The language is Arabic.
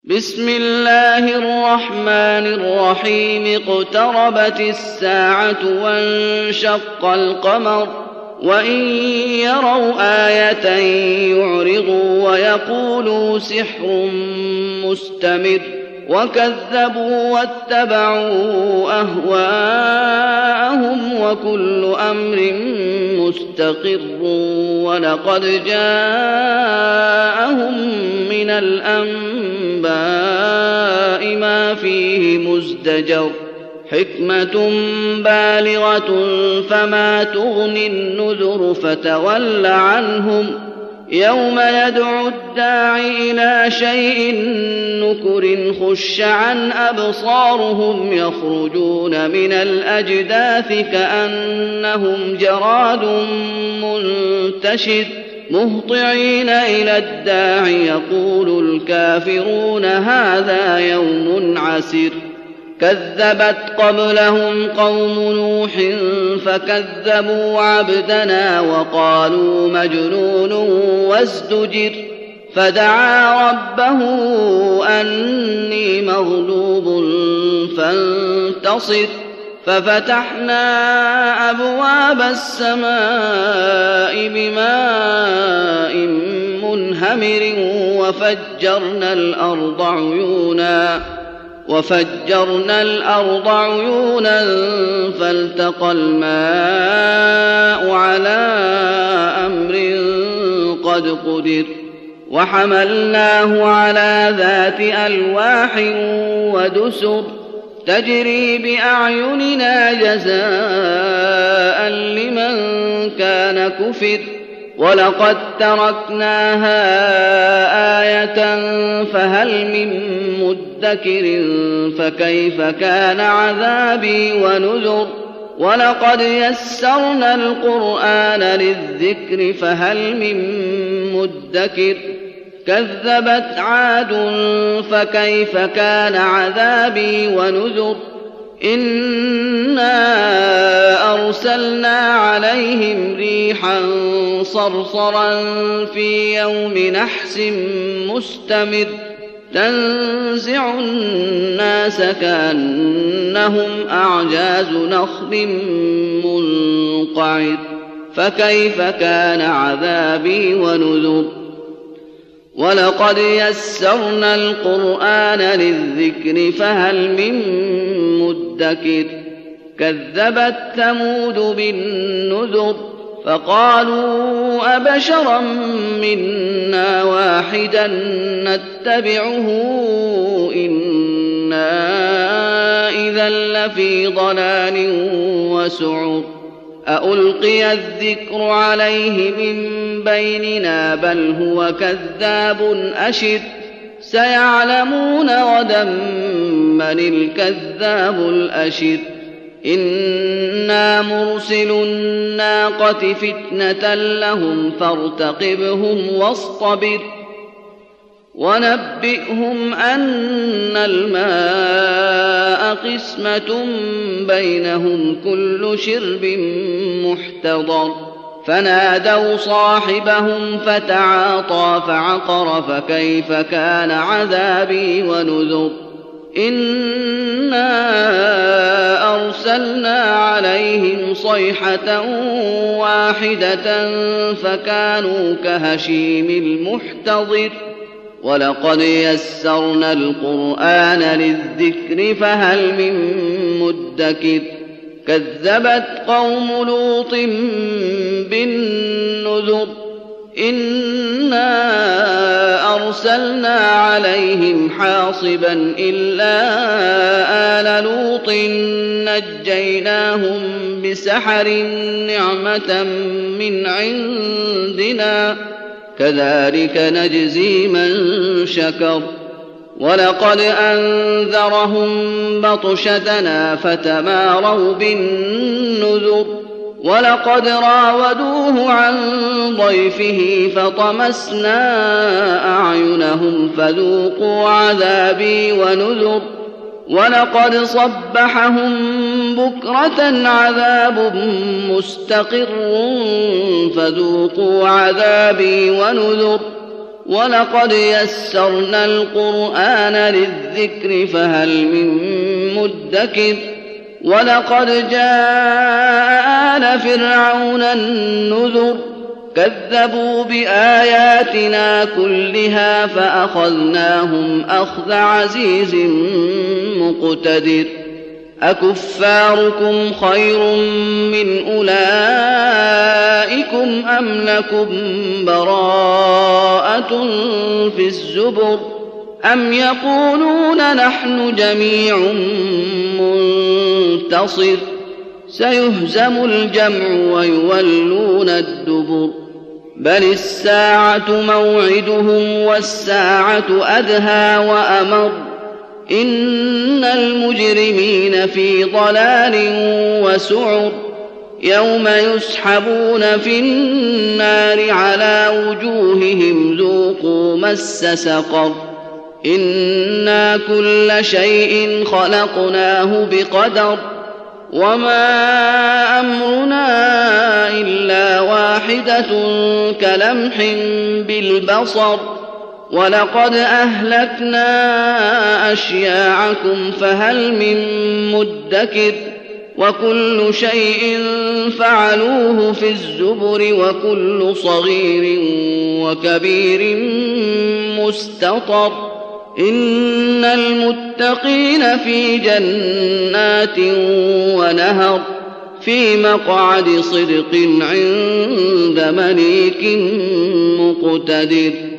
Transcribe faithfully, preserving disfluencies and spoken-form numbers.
بسم الله الرحمن الرحيم اقتربت الساعة وانشق القمر وإن يروا آية يعرضوا ويقولوا سحر مستمر وكذبوا واتبعوا أهواءهم وكل أمر مستقر ولقد جاءهم من الأنباء ما فيه مزدجر حكمة بالغة فما تغني النذر فتول عنهم يوم يدعو الداعي إلى شيء نكر خش عن أبصارهم يخرجون من الأجداث كأنهم جراد منتشر مهطعين إلى الداعي يقول الكافرون هذا يوم عسر كذبت قبلهم قوم نوح فكذبوا عبدنا وقالوا مجنون وازدجر فدعا ربه أني مغلوب فانتصر ففتحنا أبواب السماء بماء منهمر وفجرنا الأرض عيونا وفجرنا الأرض عيونا فالتقى الماء على أمر قد قدر وحملناه على ذات ألواح ودسر تجري بأعيننا جزاء لمن كان كفر ولقد تركناها آية فهل من مدكر فكيف كان عذابي ونذر ولقد يسرنا القرآن للذكر فهل من مدكر كذبت عاد فكيف كان عذابي ونذر إنا أرسلنا عليهم ريحا صرصرا في يوم نحس مستمر تنزع الناس كأنهم أعجاز نخل منقعر فكيف كان عذابي ونذر ولقد يسرنا القرآن للذكر فهل من مدكر كذبت ثمود بالنذر فقالوا أبشرا منا واحدا نتبعه إنا إذا لفي ضلال وسعر أألقي الذكر عليه من بيننا بل هو كذاب أشر سيعلمون غدا من الكذاب الأشر إنا مرسل الناقة فتنة لهم فارتقبهم واصطبر ونبئهم أن الماء قسمة بينهم كل شرب محتضر فنادوا صاحبهم فتعاطى فعقر فكيف كان عذابي ونذر إنا أرسلنا عليهم صيحة واحدة فكانوا كهشيم المحتضر ولقد يسرنا القرآن للذكر فهل من مدكر كذبت قوم لوط بالنذر إنا أرسلنا عليهم حاصبا إلا آل لوط نجيناهم بسحر نعمة من عندنا كذلك نجزي من شكر ولقد أنذرهم بطشتنا فتماروا بالنذر ولقد راودوه عن ضيفه فطمسنا أعينهم فذوقوا عذابي ونذر ولقد صبحهم بكرة عذاب مستقر فذوقوا عذابي ونذر ولقد يسرنا القرآن للذكر فهل من مدكر ولقد جاء آل فرعون النذر كذبوا بآياتنا كلها فأخذناهم أخذ عزيز مقتدر أكفاركم خير من أولئكم أم لكم براءة في الزبر أم يقولون نحن جميع منتصر سيهزم الجمع ويولون الدبر بل الساعة موعدهم والساعة أدهى وأمر إن المجرمين في ضلال وسعر يوم يسحبون في النار على وجوههم ذوقوا مس سقر إنا كل شيء خلقناه بقدر وما أمرنا إلا واحدة كلمح بالبصر ولقد أهلكنا أشياعكم فهل من مدكر وكل شيء فعلوه في الزبر وكل صغير وكبير مستطر إن المتقين في جنات ونهر في مقعد صدق عند مليك مقتدر.